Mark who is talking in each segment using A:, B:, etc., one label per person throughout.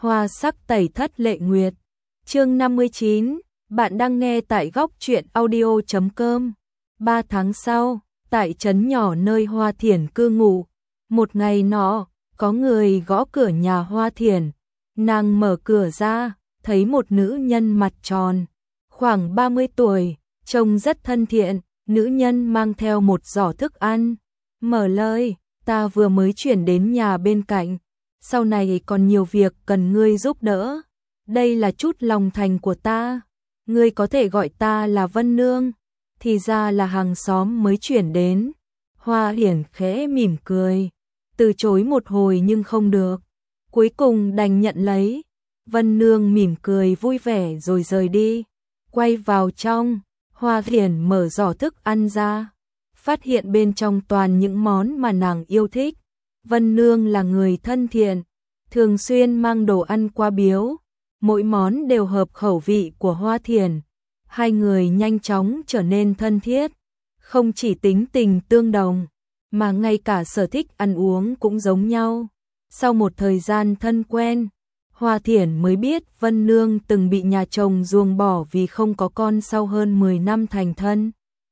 A: Hoa sắc tẩy thất lệ nguyệt. Chương 59, bạn đang nghe tại góc truyện audio.com. 3 tháng sau, tại trấn nhỏ nơi Hoa Thiển cư ngụ, một ngày nọ, có người gõ cửa nhà Hoa Thiển. Nàng mở cửa ra, thấy một nữ nhân mặt tròn, khoảng 30 tuổi, trông rất thân thiện. Nữ nhân mang theo một giỏ thức ăn, mở lời, ta vừa mới chuyển đến nhà bên cạnh, sau này còn nhiều việc cần ngươi giúp đỡ. Đây là chút lòng thành của ta, ngươi có thể gọi ta là Vân Nương, thì ra là hàng xóm mới chuyển đến. Hoa Hiển khẽ mỉm cười, từ chối một hồi nhưng không được, cuối cùng đành nhận lấy. Vân Nương mỉm cười vui vẻ rồi rời đi, quay vào trong. Hoa Hiển mở giỏ thức ăn ra, phát hiện bên trong toàn những món mà nàng yêu thích. Vân Nương là người thân thiện, thường xuyên mang đồ ăn qua biếu, mỗi món đều hợp khẩu vị của Hoa Thiển. Hai người nhanh chóng trở nên thân thiết, không chỉ tính tình tương đồng, mà ngay cả sở thích ăn uống cũng giống nhau. Sau một thời gian thân quen, Hoa Thiển mới biết Vân Nương từng bị nhà chồng ruồng bỏ vì không có con sau hơn 10 năm thành thân.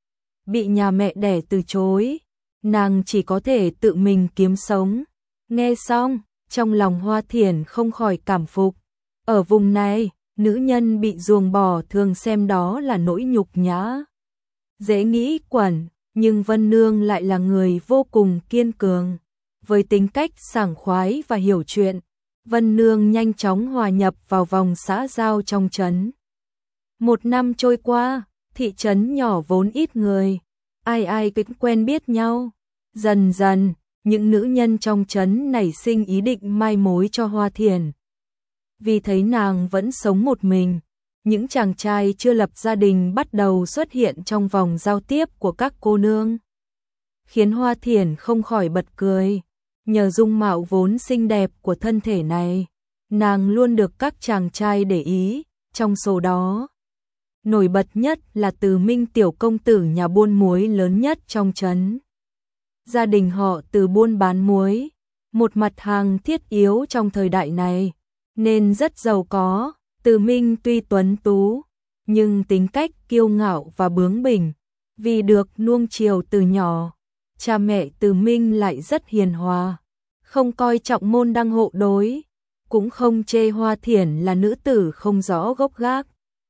A: Bị nhà mẹ đẻ từ chối, nàng chỉ có thể tự mình kiếm sống. Nghe xong, trong lòng Hoa Thiển không khỏi cảm phục. Ở vùng này, nữ nhân bị ruồng bỏ thường xem đó là nỗi nhục nhã. Dễ nghĩ quẩn, nhưng Vân Nương lại là người vô cùng kiên cường. Với tính cách sảng khoái và hiểu chuyện, Vân Nương nhanh chóng hòa nhập vào vòng xã giao trong trấn. Một năm trôi qua, thị trấn nhỏ vốn ít người, ai ai cũng quen biết nhau. Dần dần, những nữ nhân trong trấn nảy sinh ý định mai mối cho Hoa Thiển. Vì thấy nàng vẫn sống một mình, những chàng trai chưa lập gia đình bắt đầu xuất hiện trong vòng giao tiếp của các cô nương, khiến Hoa Thiển không khỏi bật cười. Nhờ dung mạo vốn xinh đẹp của thân thể này, nàng luôn được các chàng trai để ý. Trong số đó, nổi bật nhất là Từ Minh tiểu công tử nhà buôn muối lớn nhất trong trấn. Gia đình họ Từ buôn bán muối, một mặt hàng thiết yếu trong thời đại này, nên rất giàu có. Từ Minh tuy tuấn tú, nhưng tính cách kiêu ngạo và bướng bỉnh. Vì được nuông chiều từ nhỏ, cha mẹ Từ Minh lại rất hiền hòa, không coi trọng môn đăng hộ đối, cũng không chê Hoa Thiển là nữ tử không rõ gốc gác.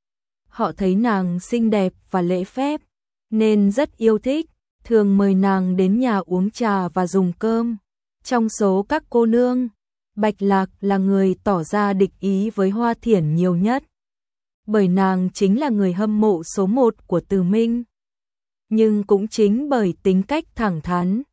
A: Họ thấy nàng xinh đẹp và lễ phép, nên rất yêu thích, thường mời nàng đến nhà uống trà và dùng cơm. Trong số các cô nương, Bạch Lạc là người tỏ ra địch ý với Hoa Thiển nhiều nhất, bởi nàng chính là người hâm mộ số 1 của Từ Minh. Nhưng cũng chính bởi tính cách thẳng thắn,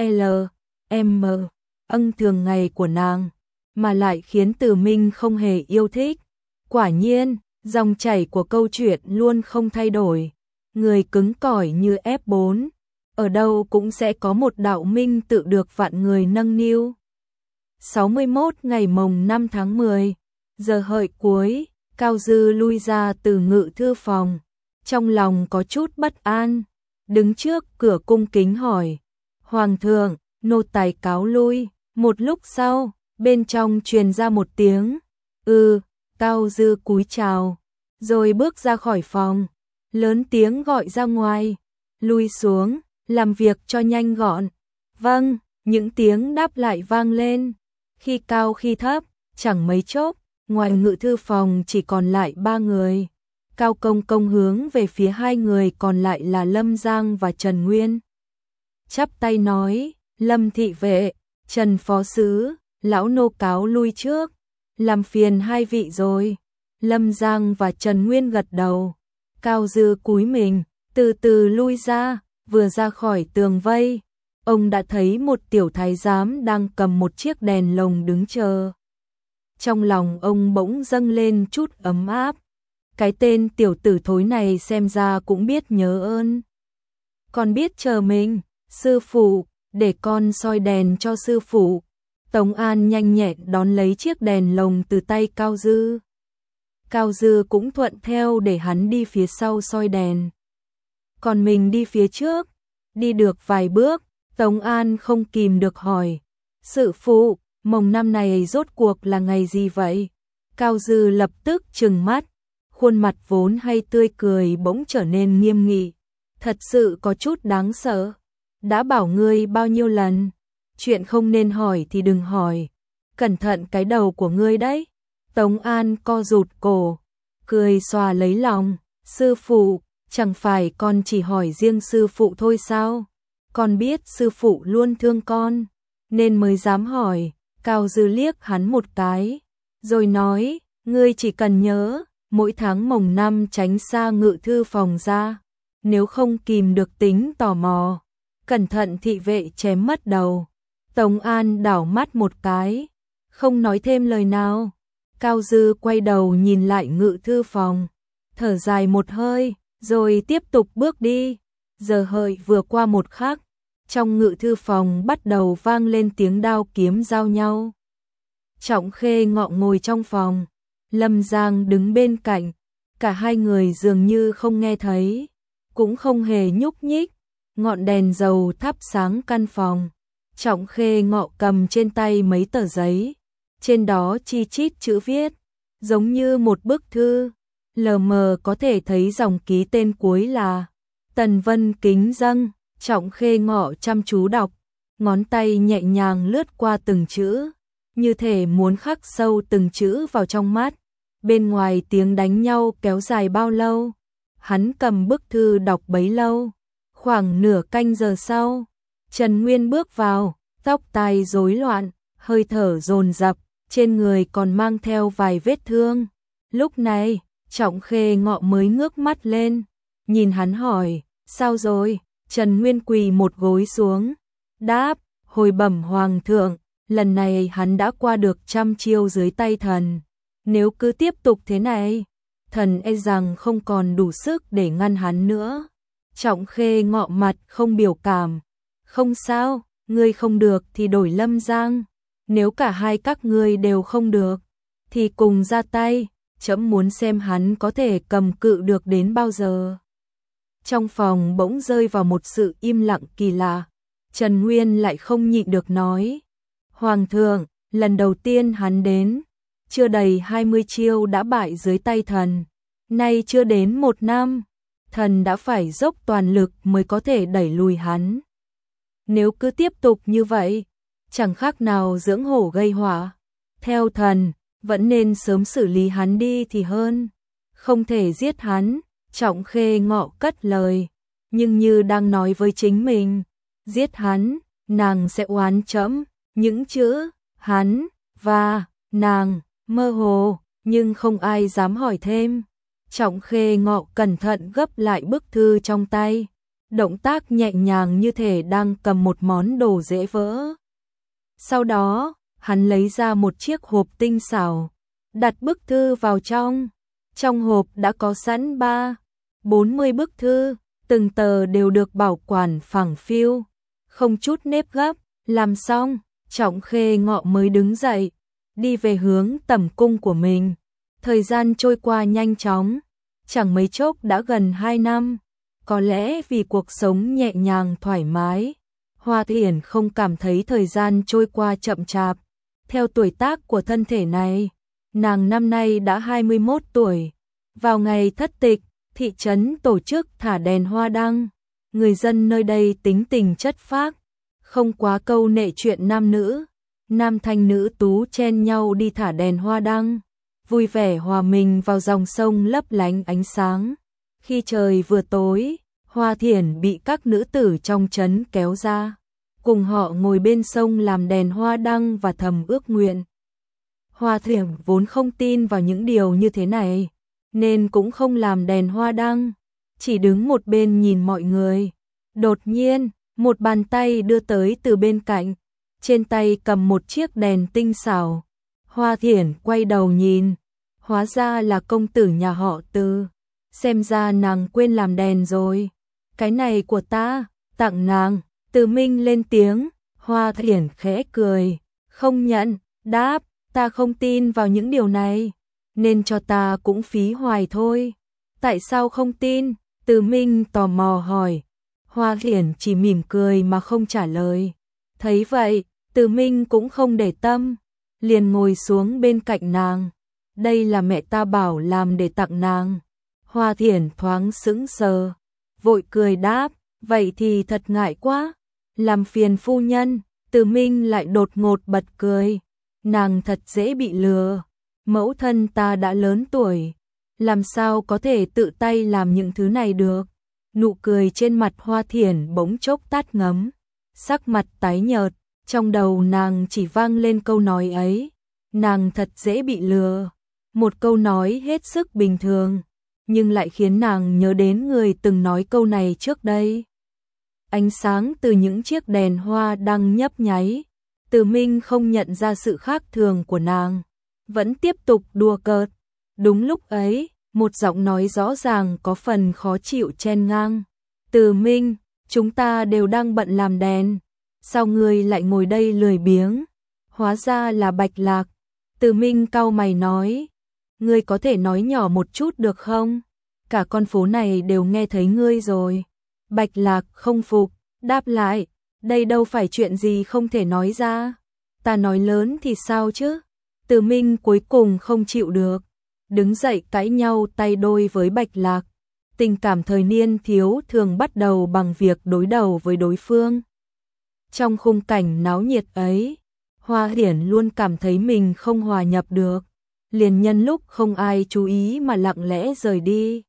A: L.M. thường ngày của nàng, mà lại khiến Từ Minh không hề yêu thích. Quả nhiên, dòng chảy của câu chuyện luôn không thay đổi. Người cứng cỏi như F4, ở đâu cũng sẽ có một đạo minh tự được vạn người nâng niu. 61 ngày mồng 5 tháng 10, giờ hợi cuối, Cao Dư lui ra từ ngự thư phòng, trong lòng có chút bất an, đứng trước cửa cung kính hỏi: Hoàng thượng, nô tài cáo lui. Một lúc sau, bên trong truyền ra một tiếng Cao Dư cúi chào, rồi bước ra khỏi phòng, lớn tiếng gọi ra ngoài: lui xuống, làm việc cho nhanh gọn. Vâng, những tiếng đáp lại vang lên, khi cao khi thấp. Chẳng mấy chốc, ngoài ngự thư phòng chỉ còn lại 3 người. Cao Công Công hướng về phía 2 người còn lại là Lâm Giang và Trần Nguyên, chắp tay nói: Lâm thị vệ, Trần phó sứ, lão nô cáo lui trước, làm phiền 2 vị rồi. Lâm Giang và Trần Nguyên gật đầu. Cao Dư cúi mình, từ từ lui ra, vừa ra khỏi tường vây, ông đã thấy một tiểu thái giám đang cầm một chiếc đèn lồng đứng chờ. Trong lòng ông bỗng dâng lên chút ấm áp. Cái tên tiểu tử thối này xem ra cũng biết nhớ ơn, còn biết chờ mình. Sư phụ, để con soi đèn cho sư phụ. Tống An nhanh nhẹn đón lấy chiếc đèn lồng từ tay Cao Dư. Cao Dư cũng thuận theo để hắn đi phía sau soi đèn, còn mình đi phía trước. Đi được vài bước, Tống An không kìm được hỏi: Sư phụ, mồng năm này rốt cuộc là ngày gì vậy? Cao Dư lập tức trừng mắt, khuôn mặt vốn hay tươi cười bỗng trở nên nghiêm nghị, thật sự có chút đáng sợ. Đã bảo ngươi bao nhiêu lần, chuyện không nên hỏi thì đừng hỏi, cẩn thận cái đầu của ngươi đấy. Tống An co rụt cổ, cười xòa lấy lòng, sư phụ, chẳng phải con chỉ hỏi riêng sư phụ thôi sao? Con biết sư phụ luôn thương con, nên mới dám hỏi. Cao Dư liếc hắn một cái, rồi nói, ngươi chỉ cần nhớ, mỗi tháng mồng 5 tránh xa ngự thư phòng ra, nếu không kìm được tính tò mò, cẩn thận thị vệ chém mất đầu. Tống An đảo mắt một cái, không nói thêm lời nào. Cao Dư quay đầu nhìn lại ngự thư phòng, thở dài một hơi, rồi tiếp tục bước đi. Giờ hợi vừa qua một khắc, trong ngự thư phòng bắt đầu vang lên tiếng đao kiếm giao nhau. Trọng Khê Ngọ ngồi trong phòng, Lâm Giang đứng bên cạnh, cả hai người dường như không nghe thấy, cũng không hề nhúc nhích. Ngọn đèn dầu thắp sáng căn phòng. Trọng Khê Ngọ cầm trên tay mấy tờ giấy, trên đó chi chít chữ viết, giống như một bức thư, lờ mờ có thể thấy dòng ký tên cuối là Tần Vân kính dâng. Trọng Khê Ngọ chăm chú đọc, ngón tay nhẹ nhàng lướt qua từng chữ, như thể muốn khắc sâu từng chữ vào trong mắt. Bên ngoài tiếng đánh nhau kéo dài bao lâu, hắn cầm bức thư đọc bấy lâu. Khoảng nửa canh giờ sau, Trần Nguyên bước vào, tóc tai rối loạn, hơi thở dồn dập, trên người còn mang theo vài vết thương. Lúc này, Trọng Khê Ngọ mới ngước mắt lên, nhìn hắn hỏi, sao rồi? Trần Nguyên quỳ một gối xuống, đáp, hồi bẩm hoàng thượng, lần này hắn đã qua được 100 chiêu dưới tay thần. Nếu cứ tiếp tục thế này, thần e rằng không còn đủ sức để ngăn hắn nữa. Trọng Khê Ngọ mặt không biểu cảm, không sao, ngươi không được thì đổi Lâm Giang. Nếu cả hai các ngươi đều không được, thì cùng ra tay, trẫm muốn xem hắn có thể cầm cự được đến bao giờ. Trong phòng bỗng rơi vào một sự im lặng kỳ lạ. Trần Nguyên lại không nhịn được nói, hoàng thượng, lần đầu tiên hắn đến, chưa đầy 20 chiêu đã bại dưới tay thần. Nay chưa đến 1 năm, thần đã phải dốc toàn lực mới có thể đẩy lùi hắn. Nếu cứ tiếp tục như vậy, chẳng khác nào dưỡng hổ gây họa. Theo thần, vẫn nên sớm xử lý hắn đi thì hơn. Không thể giết hắn. Trọng Khê Ngọ cất lời, nhưng như đang nói với chính mình, giết hắn, nàng sẽ oán trẫm. Những chữ hắn và nàng mơ hồ, nhưng không ai dám hỏi thêm. Trọng Khê Ngọ cẩn thận gấp lại bức thư trong tay, động tác nhẹ nhàng như thể đang cầm một món đồ dễ vỡ. Sau đó, hắn lấy ra một chiếc hộp tinh xảo, đặt bức thư vào trong. Trong hộp đã có sẵn 40 bức thư, từng tờ đều được bảo quản phẳng phiu, không chút nếp gấp. Làm xong, Trọng Khê Ngọ mới đứng dậy, đi về hướng tẩm cung của mình. Thời gian trôi qua nhanh chóng, chẳng mấy chốc đã gần 2 năm. Có lẽ vì cuộc sống nhẹ nhàng thoải mái, Hoa Thiển không cảm thấy thời gian trôi qua chậm chạp. Theo tuổi tác của thân thể này, nàng năm nay đã 21 tuổi. Vào ngày thất tịch, thị trấn tổ chức thả đèn hoa đăng. Người dân nơi đây tính tình chất phác, không quá câu nệ chuyện nam nữ. Nam thanh nữ tú chen nhau đi thả đèn hoa đăng, vui vẻ hòa mình vào dòng sông lấp lánh ánh sáng. Khi trời vừa tối, Hoa Thiển bị các nữ tử trong trấn kéo ra, cùng họ ngồi bên sông làm đèn hoa đăng và thầm ước nguyện. Hoa Thiển vốn không tin vào những điều như thế này, nên cũng không làm đèn hoa đăng, chỉ đứng một bên nhìn mọi người. Đột nhiên, một bàn tay đưa tới từ bên cạnh, trên tay cầm một chiếc đèn tinh xảo. Hoa Thiển quay đầu nhìn, hóa ra là công tử nhà họ Từ. Xem ra nàng quên làm đèn rồi. Cái này của ta, tặng nàng. Từ Minh lên tiếng. Hoa Thiển khẽ cười, không nhận, đáp, ta không tin vào những điều này, nên cho ta cũng phí hoài thôi. Tại sao không tin? Từ Minh tò mò hỏi. Hoa Thiển chỉ mỉm cười mà không trả lời. Thấy vậy, Từ Minh cũng không để tâm, liền ngồi xuống bên cạnh nàng. đây là mẹ ta bảo làm để tặng nàng. Hoa Thiển thoáng sững sờ, vội cười đáp, vậy thì thật ngại quá, làm phiền phu nhân. Từ Minh lại đột ngột bật cười, nàng thật dễ bị lừa, mẫu thân ta đã lớn tuổi, làm sao có thể tự tay làm những thứ này được. Nụ cười trên mặt Hoa Thiển bỗng chốc tắt ngấm, sắc mặt tái nhợt, trong đầu nàng chỉ vang lên câu nói ấy, nàng thật dễ bị lừa, một câu nói hết sức bình thường, nhưng lại khiến nàng nhớ đến người từng nói câu này trước đây. Ánh sáng từ những chiếc đèn hoa đang nhấp nháy, Từ Minh không nhận ra sự khác thường của nàng, vẫn tiếp tục đùa cợt. Đúng lúc ấy, một giọng nói rõ ràng có phần khó chịu chen ngang. Từ Minh, chúng ta đều đang bận làm đèn, sao ngươi lại ngồi đây lười biếng? Hóa ra là Bạch Lạc. Từ Minh cau mày nói, ngươi có thể nói nhỏ một chút được không? Cả con phố này đều nghe thấy ngươi rồi. Bạch Lạc không phục, đáp lại, đây đâu phải chuyện gì không thể nói ra. Ta nói lớn thì sao chứ? Từ Minh cuối cùng không chịu được, đứng dậy cãi nhau tay đôi với Bạch Lạc. Tình cảm thời niên thiếu thường bắt đầu bằng việc đối đầu với đối phương. Trong khung cảnh náo nhiệt ấy, Hoa Thiển luôn cảm thấy mình không hòa nhập được, liền nhân lúc không ai chú ý mà lặng lẽ rời đi.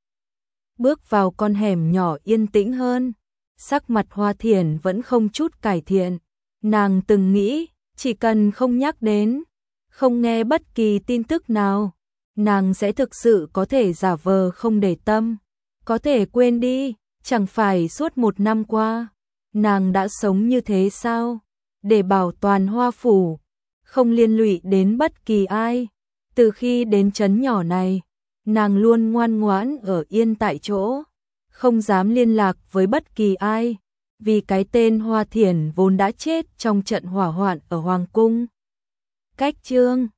A: Bước vào con hẻm nhỏ yên tĩnh hơn, sắc mặt Hoa Thiển vẫn không chút cải thiện. Nàng từng nghĩ, chỉ cần không nhắc đến, không nghe bất kỳ tin tức nào, nàng sẽ thực sự có thể giả vờ không để tâm, có thể quên đi. Chẳng phải suốt 1 năm qua, nàng đã sống như thế sao? Để bảo toàn Hoa phủ, không liên lụy đến bất kỳ ai. Từ khi đến trấn nhỏ này, nàng luôn ngoan ngoãn ở yên tại chỗ, không dám liên lạc với bất kỳ ai, vì cái tên Hoa Thiển vốn đã chết trong trận hỏa hoạn ở Hoàng cung. Cách chương